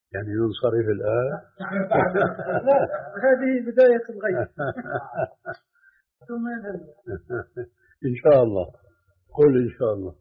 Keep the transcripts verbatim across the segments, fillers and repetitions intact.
يعني ننصرف الآن. لا، هذه بداية الغيب. ثم إن شاء الله. قل إن شاء الله.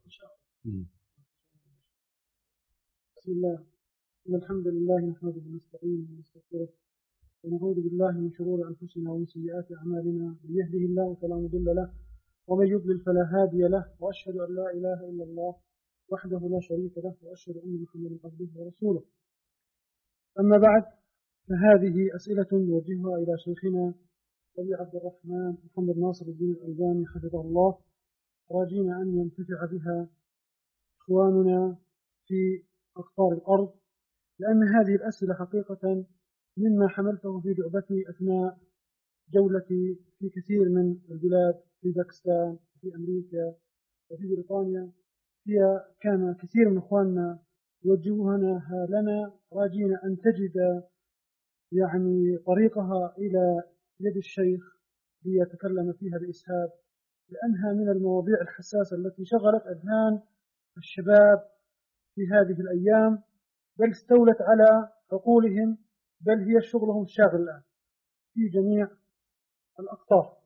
بسم الله، إن الحمد لله نحمده ونستعينه ونستغفره ونعوذ بالله من شرور أنفسنا ومن سيئات أعمالنا، من يهده الله فلا مضل له ومن يضلل فلا هادي له، وأشهد أن لا إله إلا الله وحده لا شريك له، وأشهد أن محمدا عبده ورسوله. أما بعد، فهذه أسئلة نوجهها إلى شيخنا أبي عبد الرحمن محمد ناصر الدين الألباني حفظه الله، راجين أن ينتفع بها إخواننا في أقطار الأرض، لأن هذه الأسئلة حقيقة مما حملته في جعبتي أثناء جولتي في كثير من البلاد، في باكستان وفي أمريكا وفي بريطانيا. هي كان كثير من إخواننا يوجهونها لنا راجين أن تجد يعني طريقها إلى يد الشيخ ليتكلم فيها بإسهاب، لأنها من المواضيع الحساسة التي شغلت أذهان الشباب في هذه الأيام، بل استولت على عقولهم، بل هي شغلهم الشاغل الآن في جميع الأقطار.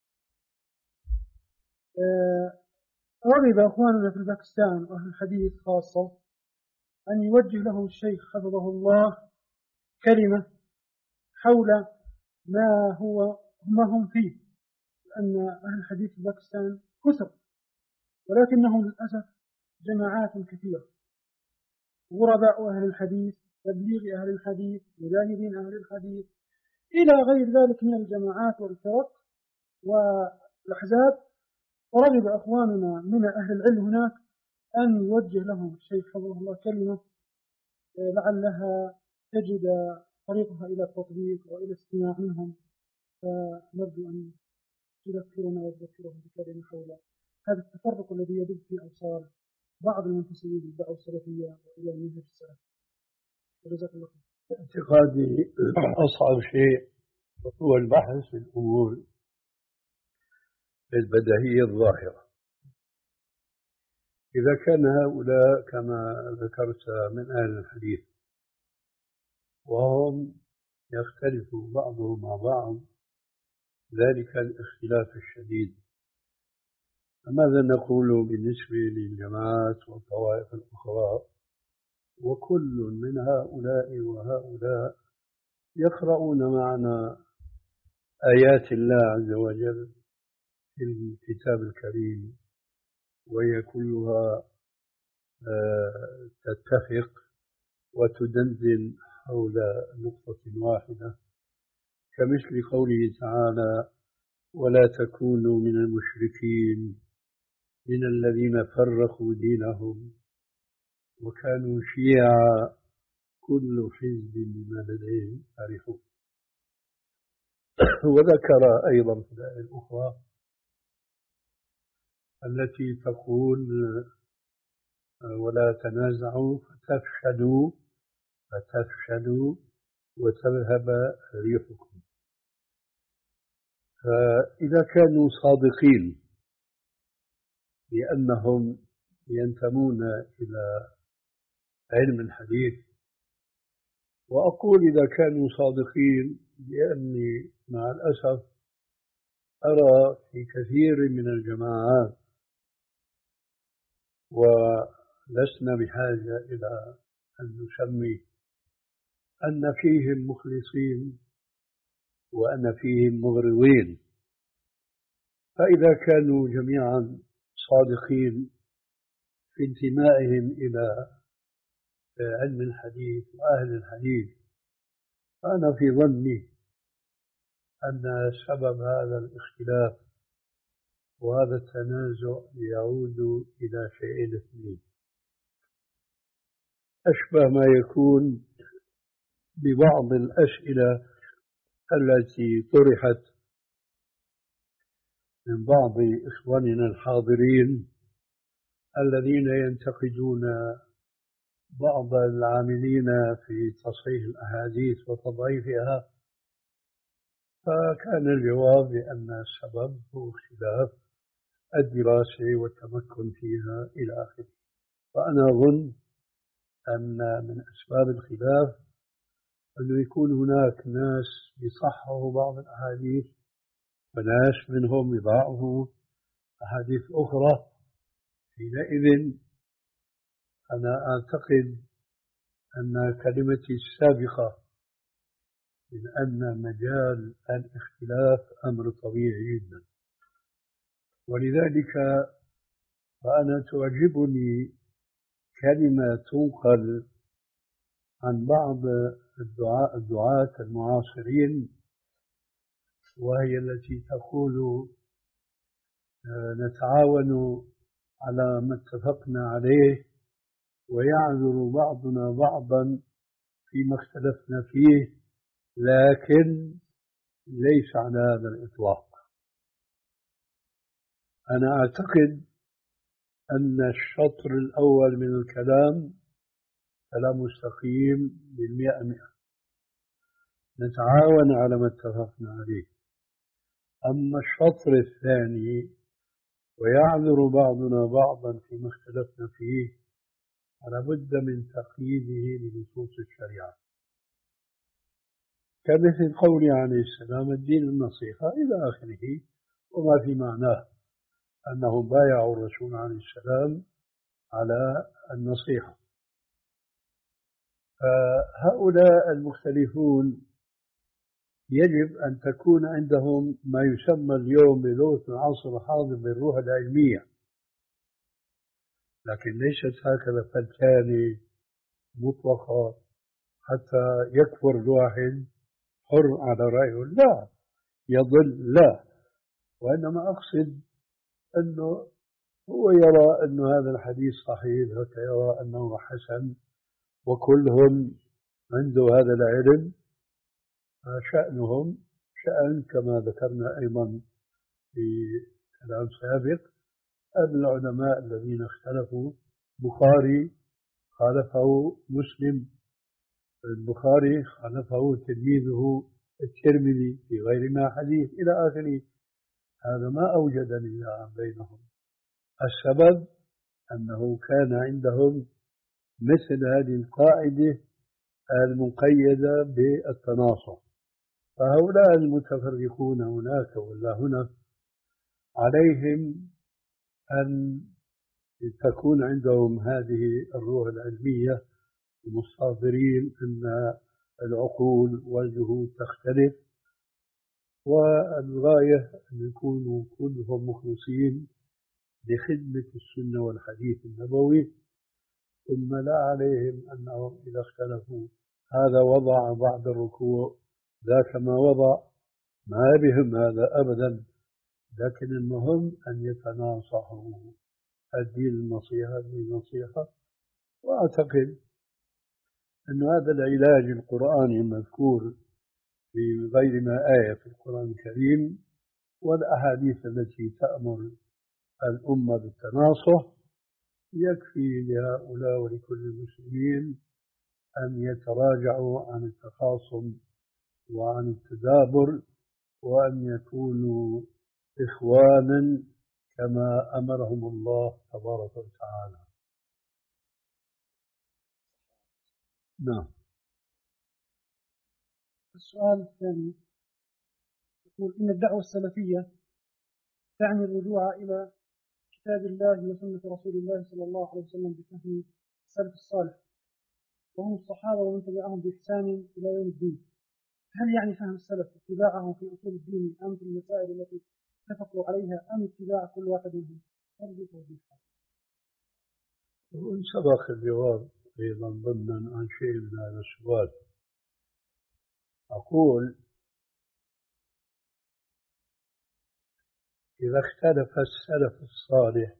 رغب أخواننا في باكستان وأهل الحديث خاصة أن يوجه لهم الشيخ حفظه الله كلمة حول ما هو ما هم فيه، لأن أهل الحديث في باكستان كثر، ولكنهم للأسف جماعات كثيرة، غرباء أهل الحديث، تبليغ أهل الحديث، مجاهدين أهل الحديث، إلى غير ذلك من الجماعات والفرق والأحزاب. ورغب أخواننا من أهل العلم هناك أن يوجه لهم الشيخ حفظه الله كلمة لعلها تجد طريقها إلى التطبيق وإلى الاستماع منهم، فنرجو أن تذكرنا وتذكرهم بكلمة حول هذا التفرق الذي يدب في أوصال بعض المنتسبين للدعوة السلفية وإلى المنهج السلفي. جزاك الله خير. اعتقادي أصعب شيء هو البحث في الأمور البديهية الظاهرة. إذا كان هؤلاء كما ذكرت من أهل الحديث وهم يختلف بعضهم مع بعض ذلك الاختلاف الشديد، فماذا نقول بالنسبة للجماعات والطوائف الأخرى؟ وكل من هؤلاء وهؤلاء يقرؤون معنا آيات الله عز وجل في الكتاب الكريم، وهي كلها تتفق وتدندن حول نقطة واحدة، كمثل قوله تعالى: ولا تكونوا من المشركين من الذين فرقوا دينهم وكانوا شيعا كل حزب بما لديهم فرحون. وذكر أيضا في الآية الأخرى التي تقول: ولا تنازعوا فتفشلوا فتفشلوا وتذهب ريحكم. فإذا كانوا صادقين لأنهم ينتمون إلى علم الحديث، وأقول إذا كانوا صادقين لأني مع الأسف أرى في كثير من الجماعات، ولسنا بحاجة إلى أن نسمي، أن فيهم مخلصين وأن فيهم مغرضين. فإذا كانوا جميعا صادقين في انتمائهم إلى علم الحديث وأهل الحديث، فأنا في ظني أن سبب هذا الاختلاف وهذا التنازع يعود إلى شيئين اثنين: أشبه ما يكون ببعض الأسئلة التي طرحت من بعض إخواننا الحاضرين الذين ينتقدون بعض العاملين في تصحيح الأحاديث وتضعيفها، فكان الجواب بأن السبب هو اختلاف الدراسة والتمكن فيها إلى آخره. فأنا أظن أن من أسباب الخلاف أنه يكون هناك ناس يصححوا بعض الأحاديث وناس منهم يضاعفوا أحاديث أخرى. حينئذ أنا أعتقد أن كلمتي السابقة من أن مجال الاختلاف أمر طبيعي جدا، ولذلك فأنا تعجبني كلمة تنقل عن بعض الدعاء الدعاة المعاصرين، وهي التي تقول نتعاون على ما اتفقنا عليه ويعذر بعضنا بعضا فيما اختلفنا فيه، لكن ليس على هذا الإطلاق. أنا أعتقد أن الشطر الأول من الكلام كلام مستقيم بالمئة مئة، نتعاون على ما اتفقنا عليه. أما الشطر الثاني ويعذر بعضنا بعضا فيما اختلفنا فيه، فلا بد من تقييده بنصوص الشريعة، كمثل قوله عليه السلام الدين النصيحة إلى آخره، وما في معناه أنهم بايعوا الرسول عليه السلام على النصيحة. فهؤلاء المختلفون يجب أن تكون عندهم ما يسمى اليوم بلغة العصر الحاضر بالروح العلمية، لكن ليست هكذا فلتانة مطلقة حتى يكفر الواحد حر على رأيه، لا يضل، لا. وإنما أقصد أنه هو يرى أن هذا الحديث صحيح، ويرى أنه حسن، وكلهم عنده هذا العلم، شأنهم شأن كما ذكرنا أيضا في كلام سابق. العلماء الذين اختلفوا، بخاري خالفه مسلم، البخاري خالفه تلميذه الترمذي في غير ما حديث إلى آخره. هذا ما أوجد نزاعا بينهم، السبب أنه كان عندهم مثل هذه القاعدة المقيدة بالتناصح. فهؤلاء المتفرقون هناك ولا هنا عليهم أن تكون عندهم هذه الروح العلمية، مستحضرين أن العقول والجهود تختلف، والغاية أن يكونوا كلهم مخلصين لخدمة السنة والحديث النبوي. ثم لا عليهم أنهم إذا اختلفوا هذا وضع بعد الركوع ذاك ما وضع، ما بهم هذا أبدا، لكن المهم أن يتناصحوا. الدين النصيحة الدين النصيحة. وأعتقد أن هذا العلاج القرآني المذكور في غير ما آية في القرآن الكريم والأحاديث التي تأمر الأمة بالتناصح يكفي لهؤلاء ولكل المسلمين أن يتراجعوا عن التخاصم وعن التدابر، وأن يكونوا إخوانا كما أمرهم الله تبارك وتعالى. نعم. السؤال الثاني يقول إن الدعوة السلفية تعني الرجوع إلى كتاب الله وسنة رسول الله صلى الله عليه وسلم بفهم السلف الصالح وهم الصحابة ومن تبعهم بإحسان إلى يوم الدين. هل يعني فهم السلف اتباعهم في أصول الدين أم في المسائل التي اتفقوا عليها أم اتباع كل واحد منهم؟ أرجو توضيحها. وإن سبق الجواب أيضا ضمنا عن شيء من هذا السؤال. أقول إذا اختلف السلف الصالح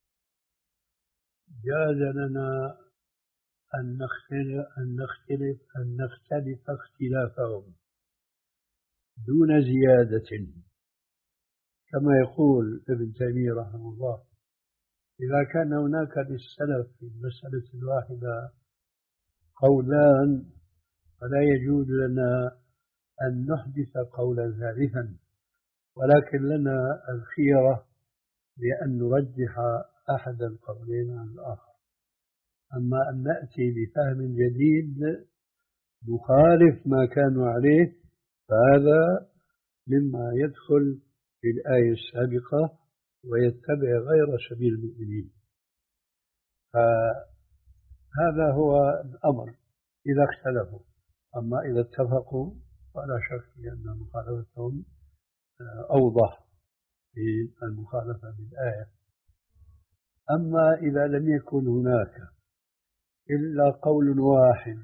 جاز لنا أن نختلف أن نختلف أن نختلف اختلافهم دون زيادة، كما يقول ابن تيمية رحمه الله إذا كان هناك للسلف في المسألة الواحدة قولان فلا يجوز لنا أن نحدث قولا ثالثا، ولكن لنا الخيرة بأن نرجح أحد القولين عن الآخر. أما أن نأتي بفهم جديد نخالف ما كانوا عليه، فهذا مما يدخل في الآية السابقة ويتبع غير سبيل المؤمنين. فهذا هو الأمر إذا اختلفوا. أما إذا اتفقوا فلا شك أن مخالفتهم أوضح في المخالفة بالآية. أما إذا لم يكن هناك إلا قول واحد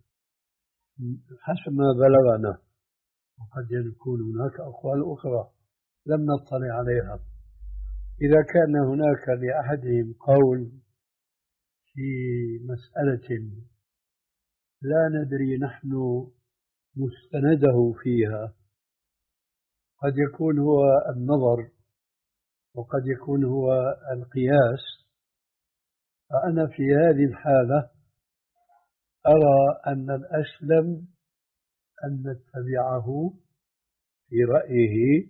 حسب ما بلغنا، وقد يكون هناك أقوال أخرى لم نطلع عليها، إذا كان هناك لأحدهم قول في مسألة لا ندري نحن مستنده فيها، قد يكون هو النظر وقد يكون هو القياس، فأنا في هذه الحالة أرى أن الأسلم أن نتبعه في رأيه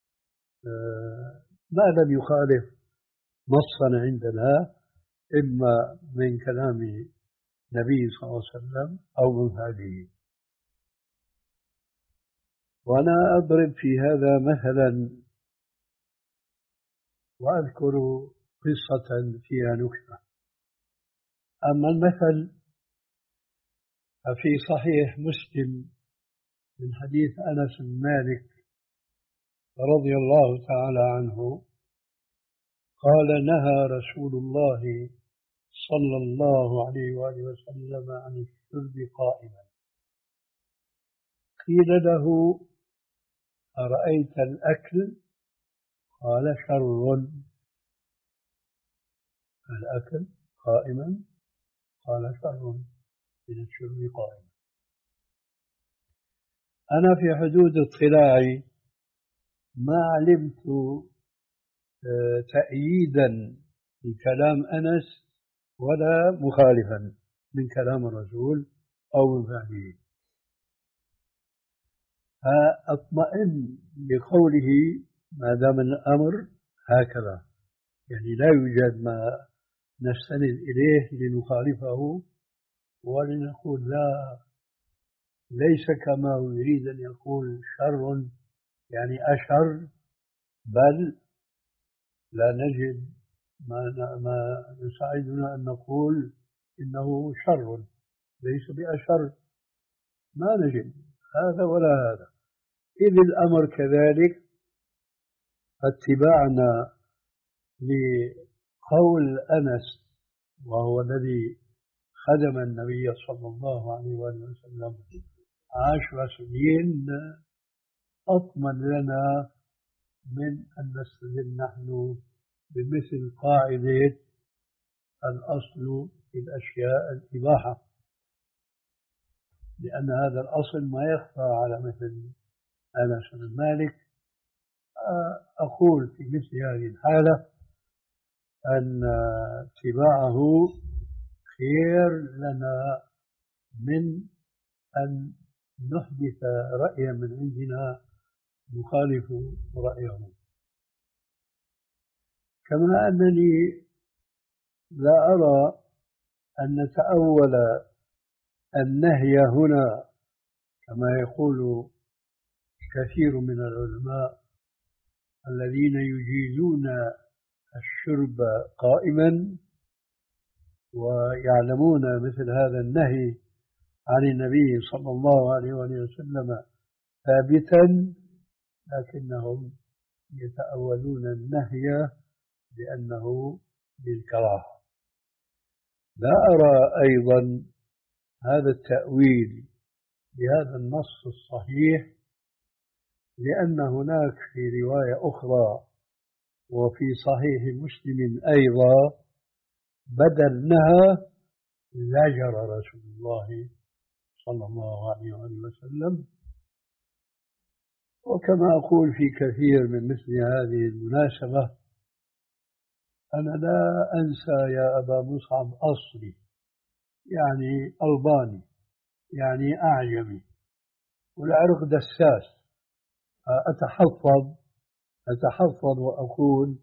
ما لم يخالف نصا عندنا، إما من كلام النبي صلى الله عليه وسلم أو من هذه. وأنا أضرب في هذا مثلا وأذكر قصة فيها نكتة. أما المثل ففي صحيح مسلم من حديث أنس بن مالك رضي الله تعالى عنه قال: نهى رسول الله صلى الله عليه وآله وسلم عن الشرب قائما. قيل له: أرأيت الأكل؟ قال: شر. الأكل قائما؟ قال: شر من الشرب قائما. أنا في حدود اطلاعي ما علمت تأييدا لكلام أنس ولا مخالفا من كلام الرسول أو من فعله، فأطمئن لقوله ما دام الأمر هكذا، يعني لا يوجد ما نستند إليه لنخالفه ولنقول لا، ليس كما هو يريد أن يقول شر يعني أشر، بل لا نجد ما ما يساعدنا أن نقول إنه شر، ليس بأشر، ما نجد هذا ولا هذا. إذ الأمر كذلك اتباعنا لقول أنس وهو الذي خدم النبي صلى الله عليه وسلم عشر سنين أطمن لنا من أن نستدل نحن بمثل قاعدة الأصل في الأشياء الإباحة، لأن هذا الأصل ما يخفى على مثل أنس بن مالك. أقول في مثل هذه الحالة أن اتباعه خير لنا من أن نحدث رأيا من عندنا نخالف رأيه. كما أنني لا أرى أن نتأول النهي هنا كما يقول كثير من العلماء الذين يجيزون الشرب قائما ويعلمون مثل هذا النهي عن النبي صلى الله عليه وسلم ثابتا، لكنهم يتأولون النهي بأنه للكراهة. لا أرى أيضا هذا التأويل بهذا النص الصحيح، لأن هناك في رواية أخرى وفي صحيح مسلم أيضا بدل نهى زجر رسول الله صلى الله عليه وسلم. وكما أقول في كثير من مثل هذه المناسبة، أنا لا أنسى يا أبا مصعب أصلي، يعني ألباني، يعني أعجمي، والعرق دساس. أتحفظ أتحفظ وأقول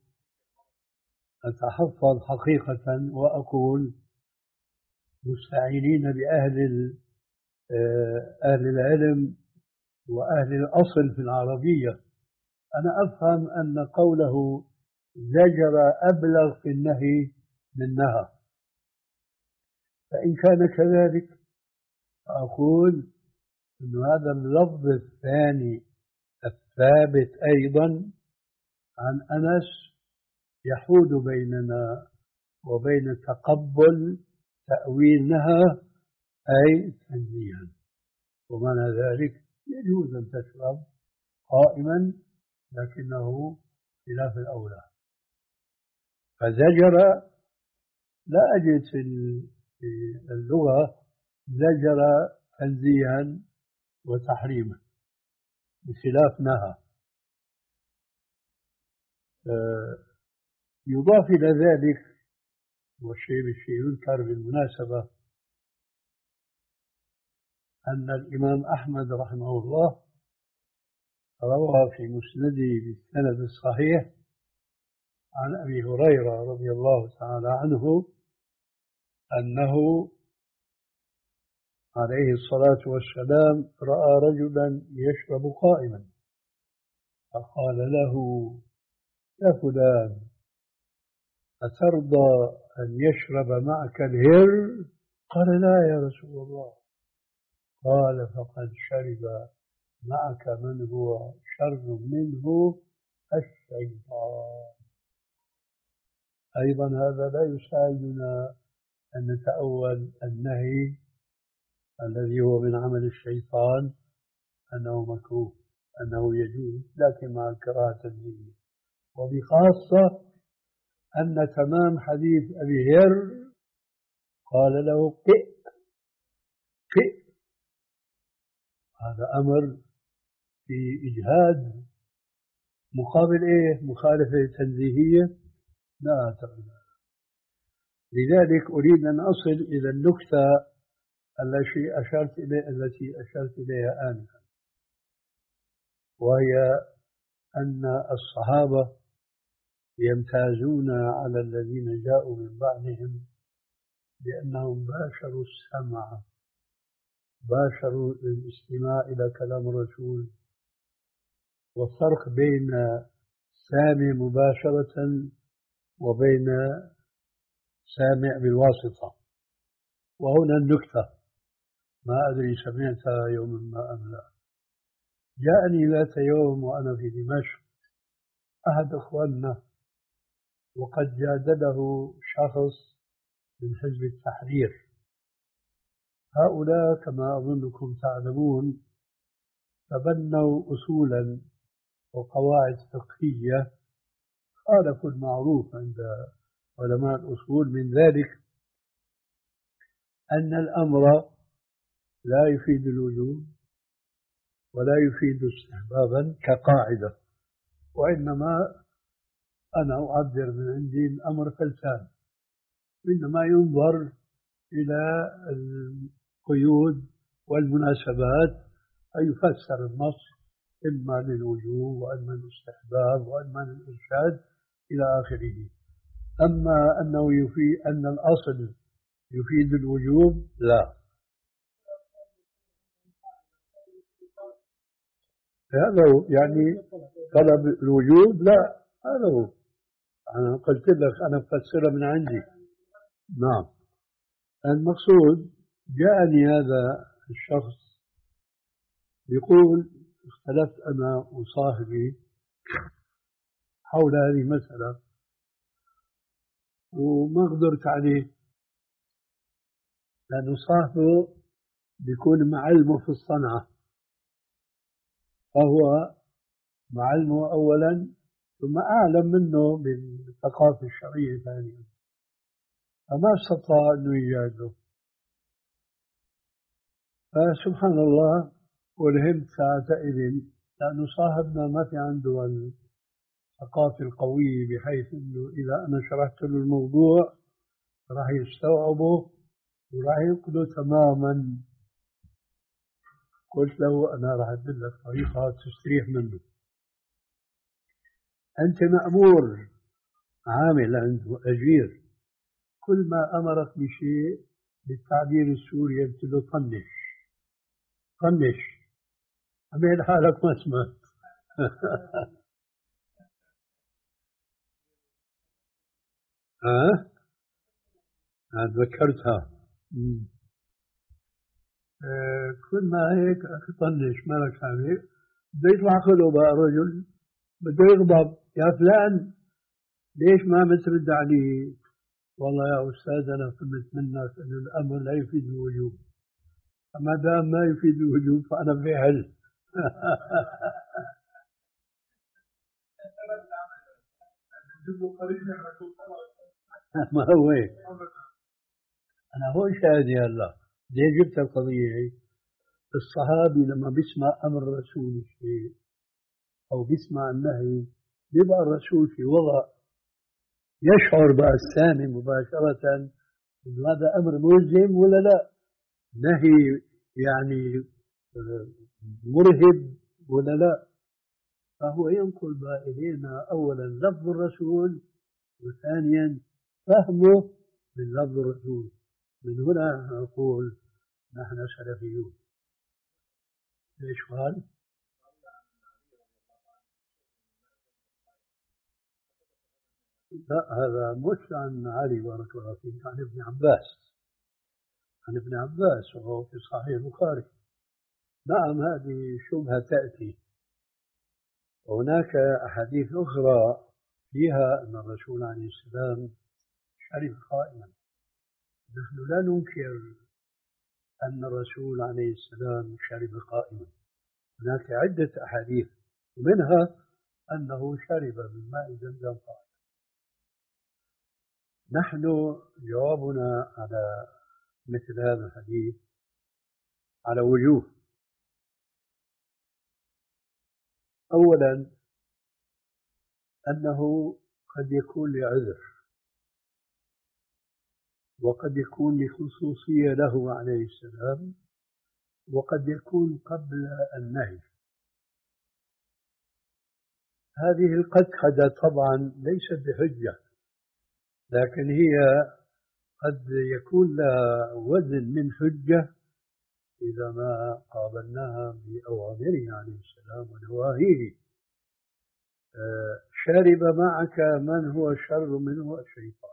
أتحفظ حقيقة وأقول مستعينين بأهل أهل العلم وأهل الأصل في العربية. أنا أفهم أن قوله زجر أبلغ في النهي من نهى، فإن كان كذلك أقول أن هذا اللفظ الثاني الثابت أيضا عن أنس يحول بيننا وبين تقبل تأويل نهى أي تنزيها، ومعنى ذلك يجوز أن تشرب قائما لكنه خلاف الأولى. فزجر لا أجد في اللغة زجر تنزيها وتحريما بخلاف نهى. يضاف إلى ذلك، والشيء بالشيء يذكر بالمناسبة، أن الإمام أحمد رحمه الله روى في مسنده بالسند الصحيح عن أبي هريرة رضي الله تعالى عنه أنه عليه الصلاة والسلام رأى رجلا يشرب قائما فقال له: يا فلان، أترضى أن يشرب معك الهر؟ قال: لا يا رسول الله. قال: فقد شرب معك من هو شر منه، الشيطان. أيضا هذا لا يساعدنا أن نتأول النهي الذي هو من عمل الشيطان أنه مكروه، أنه يجوز، لكن مع الكراهة الدينية، وبخاصة أن تمام حديث أبي هر قال له: قئ قئ. هذا أمر في إجهاد مقابل إيه؟ مخالفة تنزيهية؟ لا أعتقد. لذلك أريد أن أصل إلى النكتة التي أشرت إليها التي أشرت إليها آنفا، وهي أن الصحابة يمتازون على الذين جاءوا من بعدهم بأنهم باشروا السمع، باشروا الاستماع إلى كلام الرسول. والفرق بين سامع مباشرة وبين سامع بالواسطة. وهنا النكتة، ما أدري سمعتها يوم ما أم لا. جاءني ذات يوم وأنا في دمشق أحد أخواننا وقد جادله شخص من حزب التحرير. هؤلاء كما أظنكم تعلمون تبنوا أصولا وقواعد فقهية خالفوا المعروف عند علماء الأصول، من ذلك أن الأمر لا يفيد الوجوب ولا يفيد استحبابا كقاعدة، وإنما أنا أعبر من عندي الأمر فلسان، إنما ينظر إلى القيود والمناسبات فيفسر النص إما للوجوب وإما للاستحباب وإما للإرشاد إلى آخره. أما أنه يفيد أن الأصل يفيد الوجوب لا، هذا هو يعني طلب الوجوب لا، هذا هو. أنا قلت لك أنا بفسرها من عندي. نعم. المقصود جاءني هذا الشخص يقول: اختلفت أنا وصاحبي حول هذه المسألة وما قدرت عليه، لأنه صاحبه بيكون معلمه في الصنعة، فهو معلمه أولا ثم أعلم منه بالثقافة الشرعية ثانيا، فما استطاع أنه يجادله. فسبحان الله ولهمت ساعتئذ، لأنه صاحبنا ما في عنده الثقافة القوية بحيث أنه إذا أنا شرحت له الموضوع راح يستوعبه وراح ينقله تماما. قلت له: أنا راح أدلك طريقة تستريح منه. أنت مأمور عامل عنده أجير، كل ما أمرك بشيء بالتعبير السوري قلت له: طنش طنش عمل حالك ما سمعت. ها أه؟ ذكرتها. أه كل ما هيك طنش مالك عليه، بده يطلع خلو بقى رجل بده يغضب، يا فلان ليش ما بترد عليه؟ والله يا أستاذ أنا فهمت منك أن الأمر لا يفيد الوجوب، ما دام ما يفيد الوجوب فأنا في حل. ما هو هيك. أنا هو شاهدي هلا ليه جبت القضية هي؟ الصحابي لما بيسمع أمر الرسول شيء أو بيسمع النهي بيبقى الرسول في وضع يشعر بقى الثاني مباشرة إنه هذا أمر ملزم ولا لا، نهي يعني مرهب ولا لا. فهو ينقل بقى إلينا أولا لفظ الرسول، وثانيا فهمه من لفظ الرسول. من هنا نقول نحن سلفيون. ايش قال؟ لا هذا مش عن علي بارك الله فيك، عن ابن عباس، عن ابن عباس وهو في صحيح البخاري. نعم هذه شبهة تأتي، وهناك أحاديث أخرى فيها أن الرسول عليه السلام شرب قائما. نحن لا ننكر أن الرسول عليه السلام شرب قائما، هناك عدة أحاديث ومنها أنه شرب من ماء زمزم قائما. نحن جوابنا على مثل هذا الحديث على وجوه. أولا أنه قد يكون لعذر، وقد يكون لخصوصية له عليه السلام، وقد يكون قبل النهي. هذه القدحدة طبعا ليست بحجة، لكن هي قد يكون لها وزن من حجة إذا ما قابلناها بأوامره عليه السلام ونواهيه. آه شرب معك من هو شر منه الشيطان.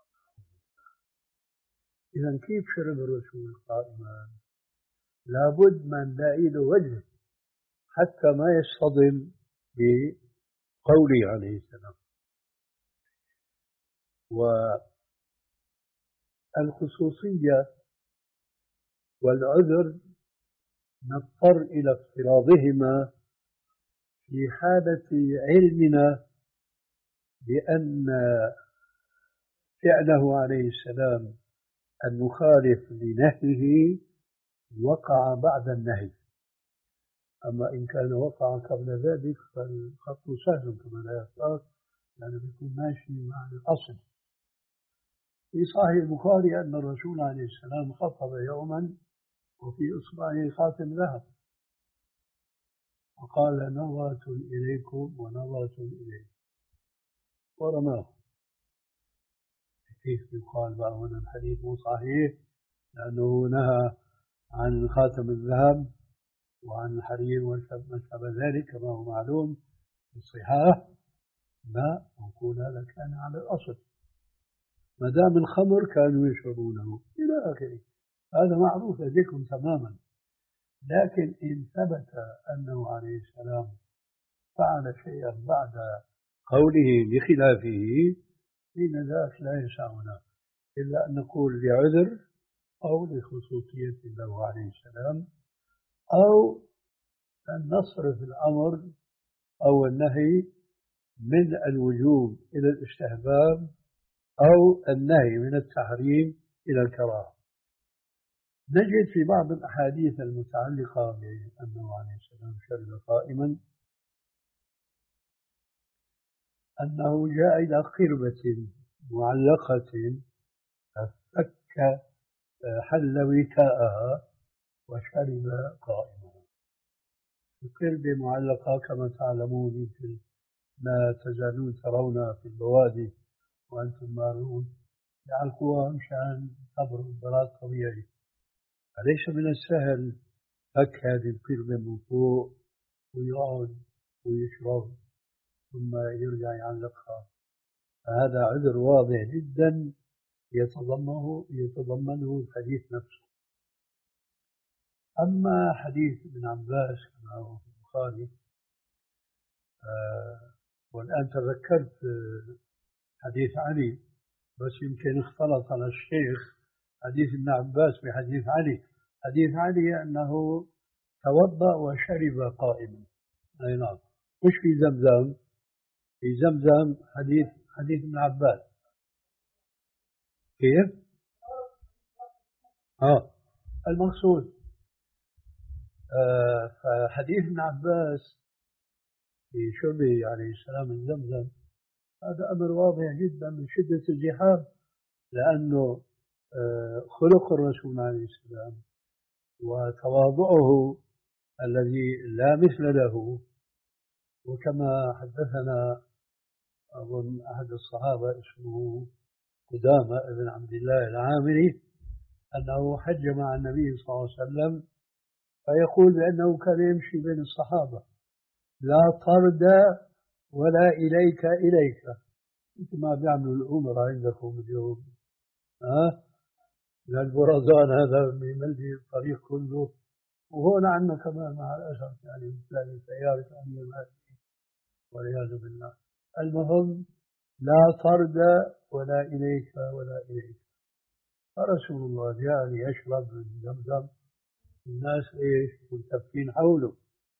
إذا كيف شرب الرسول قائما؟ لابد من نلاقي له وجه حتى ما يصطدم بقوله عليه السلام. والخصوصية والعذر نضطر إلى افتراضهما في حالة علمنا بأن فعله عليه السلام المخالف لنهيه وقع بعد النهي. أما إن كان وقع قبل ذلك فالخط سهل كما لا يختار، لأنه بيكون ماشي مع الأصل. في صحيح البخاري أن الرسول عليه السلام خطب يوما وفي إصبعه خاتم ذهب، وقال نظرة إليكم ونظرة إليكم ورماه. كيف يقال بقى هنا الحديث مو صحيح؟ لأنه نهى عن خاتم الذهب وعن الحرير وما شابه ذلك كما هو معلوم في الصحاح. لا نقول هذا كان على الأصل، ما دام الخمر كانوا يشربونه إلى آخره، هذا معروف لديكم تماما. لكن إن ثبت أنه عليه السلام فعل شيئا بعد قوله بخلافه حين ذاك لا يسعنا إلا أن نقول لعذر أو لخصوصية له عليه السلام، أو أن نصرف الأمر أو النهي من الوجوب إلى الاستحباب أو النهي من التحريم إلى الكراهة. نجد في بعض الأحاديث المتعلقة بأنه عليه السلام شرب قائما أنه جاء إلى قربة معلقة ففك حل وكاءها وشرب قائما. القربة معلقة كما تعلمون يمكن ما تزالون ترونها في البوادي وأنتم مارون، يعلقوها مشان تبرد براد طبيعي. فليس من السهل فك هذه القردة من فوق ويقعد ويشرب ثم يرجع يعلقها. فهذا عذر واضح جدا يتضمنه يتضمنه الحديث نفسه. أما حديث ابن عباس كما هو في البخاري، آه والآن تذكرت حديث علي، بس يمكن اختلط على الشيخ حديث ابن عباس بحديث علي. حديث علي أنه توضأ وشرب قائما. أي نعم، مش في زمزم. في زمزم حديث حديث ابن عباس. كيف؟ آه المقصود آه فحديث ابن عباس في شربه عليه السلام من زمزم هذا أمر واضح جدا من شدة الزحام، لأنه آه خلق الرسول عليه السلام وتواضعه الذي لا مثل له. وكما حدثنا أظن أحد الصحابة اسمه قدامة بن عبد الله العامري أنه حج مع النبي صلى الله عليه وسلم، فيقول بأنه كان يمشي بين الصحابة لا طرد ولا إليك إليك، مثل ما بيعملوا الأمراء عندكم اليوم. ها البرزان هذا بيملي الطريق كله، وهون عندنا كمان مع الأسف يعني تلاقي سيارة أمير مالكي والعياذ بالله. المهم لا طرد ولا إليك ولا إليك. فرسول الله جاء ليشرب من زمزم، الناس إيش ملتفين حوله.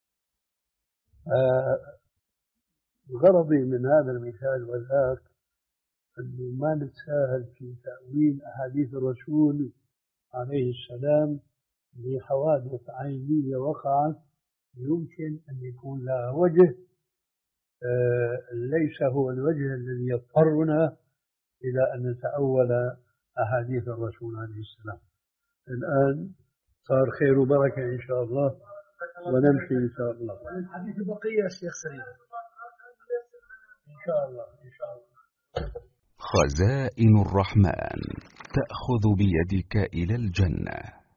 آه غرضي من هذا المثال وذاك أنه ما نتساهل في تأويل أحاديث الرسول عليه السلام لحوادث عينية وقعت يمكن أن يكون لها وجه آه ليس هو الوجه الذي يضطرنا إلى أن نتأول أحاديث الرسول عليه السلام. الآن صار خير وبركة إن شاء الله، ونمشي إن شاء الله. الحديث بقية يا شيخ سليم إن شاء الله إن شاء الله. خزائن الرحمن تأخذ بيدك إلى الجنة.